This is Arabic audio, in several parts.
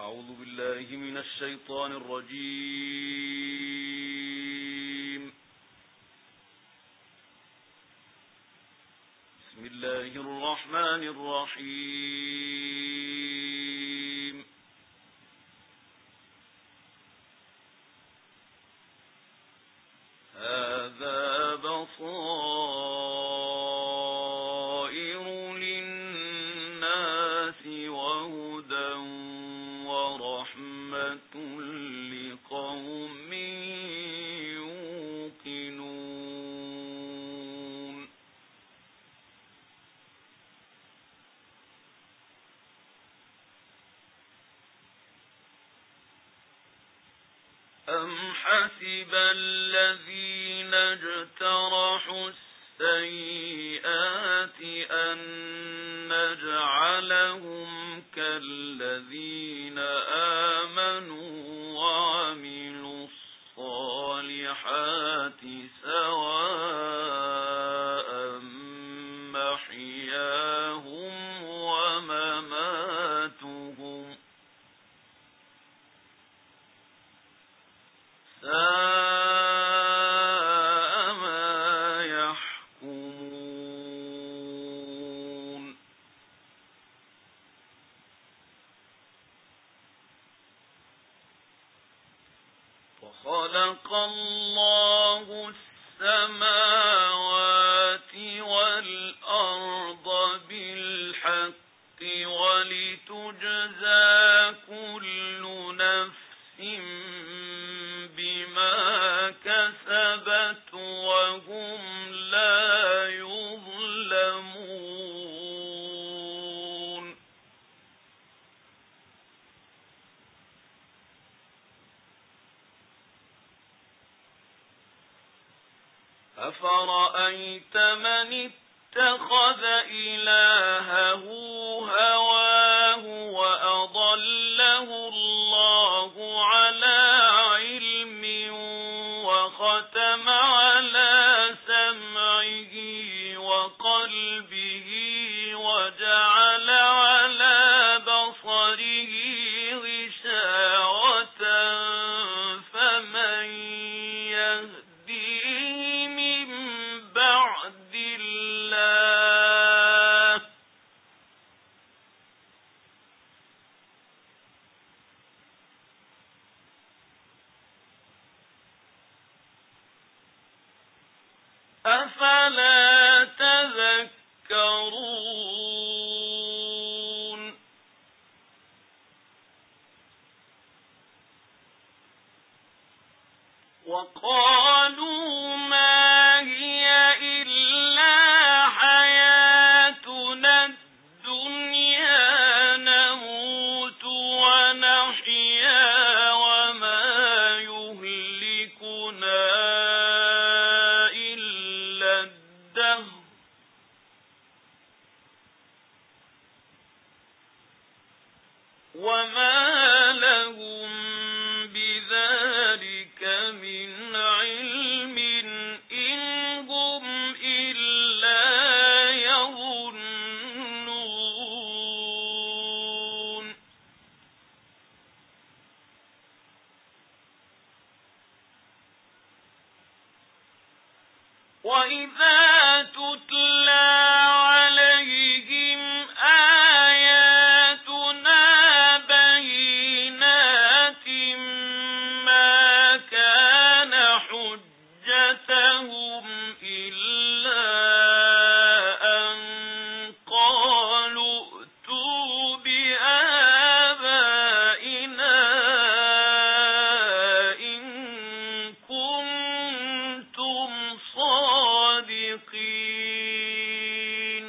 أعوذ بالله من الشيطان الرجيم. بسم الله الرحمن الرحيم. هذا بصائر للناس وهدى ورحمة لقوم يوقنون. أم حسب الذين اجترحوا السيئات أن نجعلهم كالذين آمنوا وعملوا الصالحات سواء محياهم ومماتهم ساء ما يحكمون. وخلق الله السماوات والأرض بالحق ولتجزى كل نفس بما كسبت وهم لا يظلمون. أفرأيت من اتخذ إلهه هواه وأضله الله على علم وختم على سمعه وقلبه وجعل على بصره غشاوة فمن يهديه من بعد الله أفلا تذكرون. وقالوا ما هي إلا حياتنا الدنيا نموت ونحيا وما يهلكنا إلا الدهر وما لهم بذلك من علم إن هم إلا يظنون. وإذا تتلى عليهم آياتنا بينات ما كان حجتهم إلا أن قالوا ائتوا بآبائنا إن كنتم صادقين.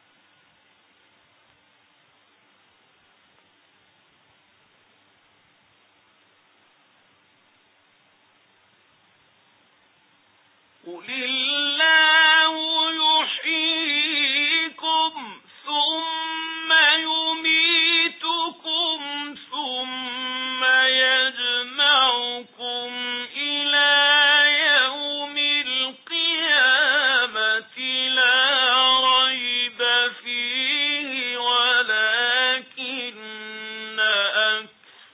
قل الله يحييكم ثم يميتكم ثم يجمعكم إلى يوم القيامة لا ريب فيه ولكن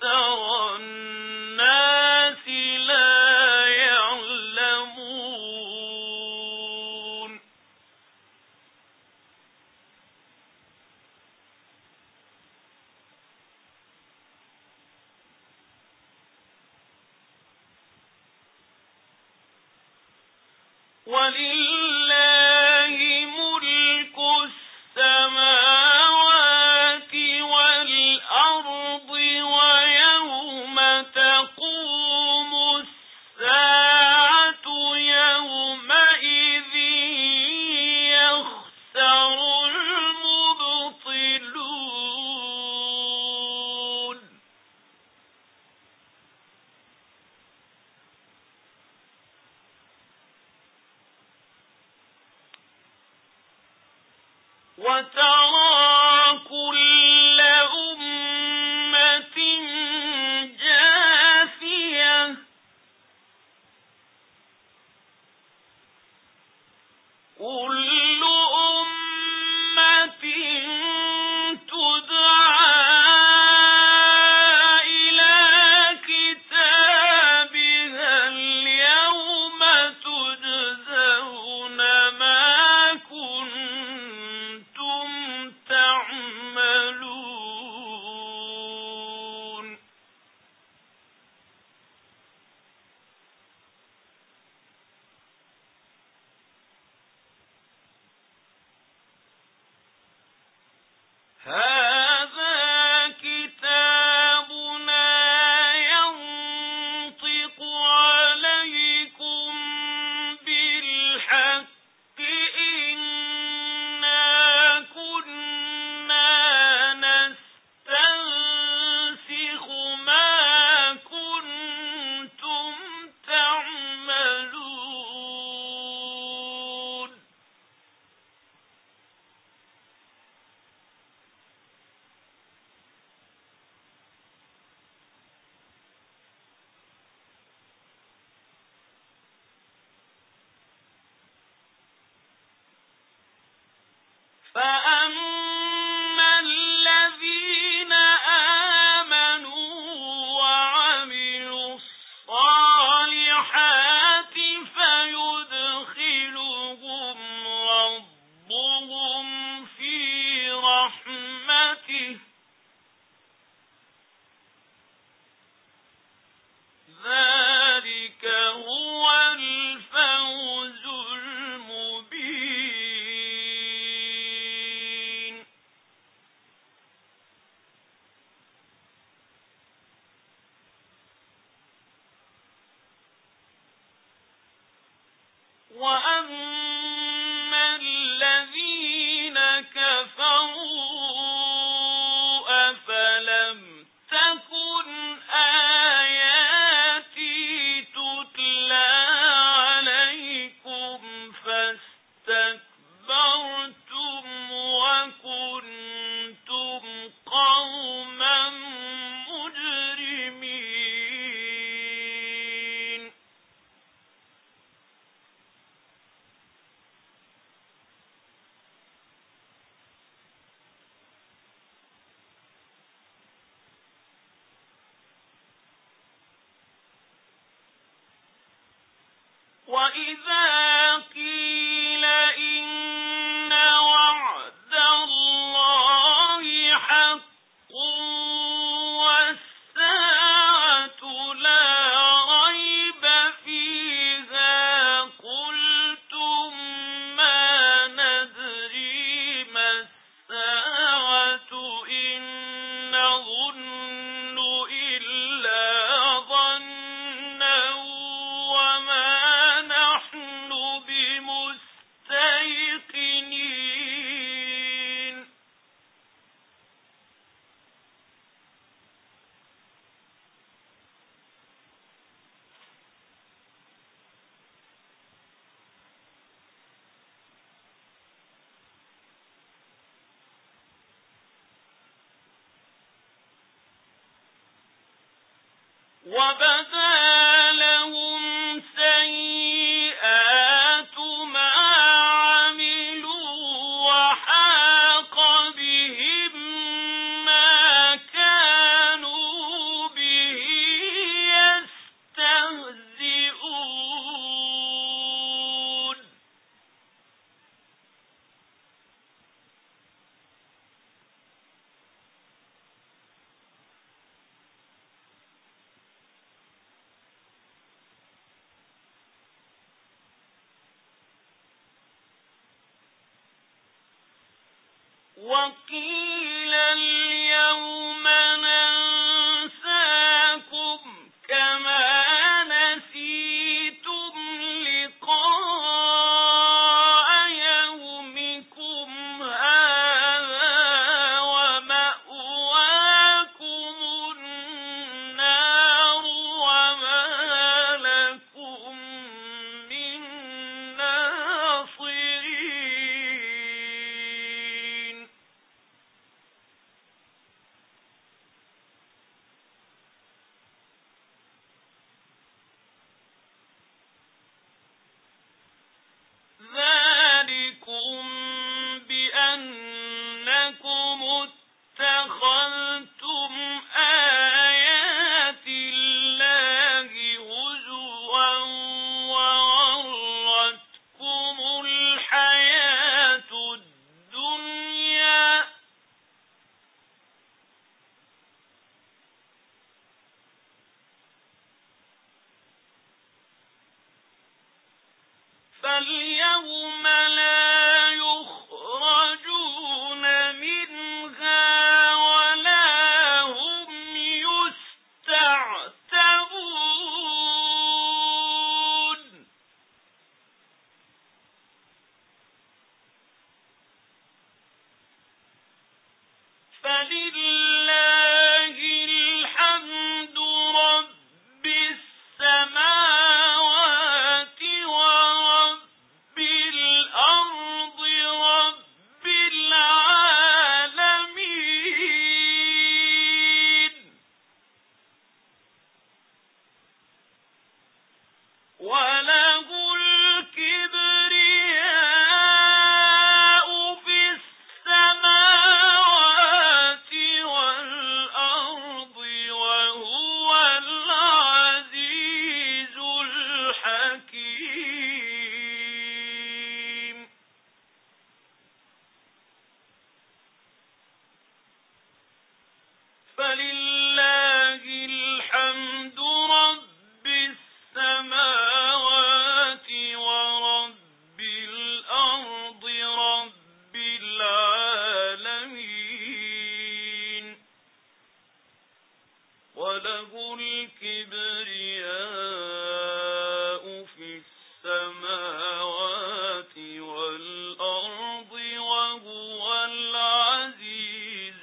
ولله ملك السماوات والأرض ويوم تقوم الساعة يومئذ يخسر المبطلون وترى كل أمة جاثية كل أمة تدعى إلى كتابها اليوم تجزون ما كنتم تعملون هذا كتابنا ينطق عليكم بالحق إنا كنا نستنسخ ما كنتم تعملون فأما الذين آمنوا وعملوا الصالحات فيدخلهم ربهم في رحمته ذلك هو الفوز المبين وأما الذين كفروا أفلم تكن آياتي تتلى عليكم فاستكبرتم وكنتم قوما مجرمين وإذا قيل إن وعد الله حق والساعة لا ريب فيها قلتم ما ندري ما الساعة إن نظن إلا ظنا وما نحن بمستيقنين وبدا لهم سيئات ما عملوا وحاق بهم ما كانوا به يستهزئون وقيل اليوم ننساكم كما نسيتم لقاء يومكم هذا ومأواكم النار وما لكم من ناصرين. ذلكم بأنكم اتخذتم آيات الله هزوا وغرتكم الحياة الدنيا فاليوم لا يخرجون منها ولا هم يستعتبون. فلله الحمد رب السماوات ورب الأرض رب العالمين. وله الكبرياء في السماوات والأرض وهو العزيز الحكيم. فلله الحمد رب السماوات ورب الأرض رب العالمين. وله الكبرياء في السماوات والأرض وهو العزيز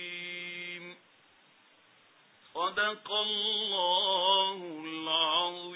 الحكيم. صدق الله العظيم.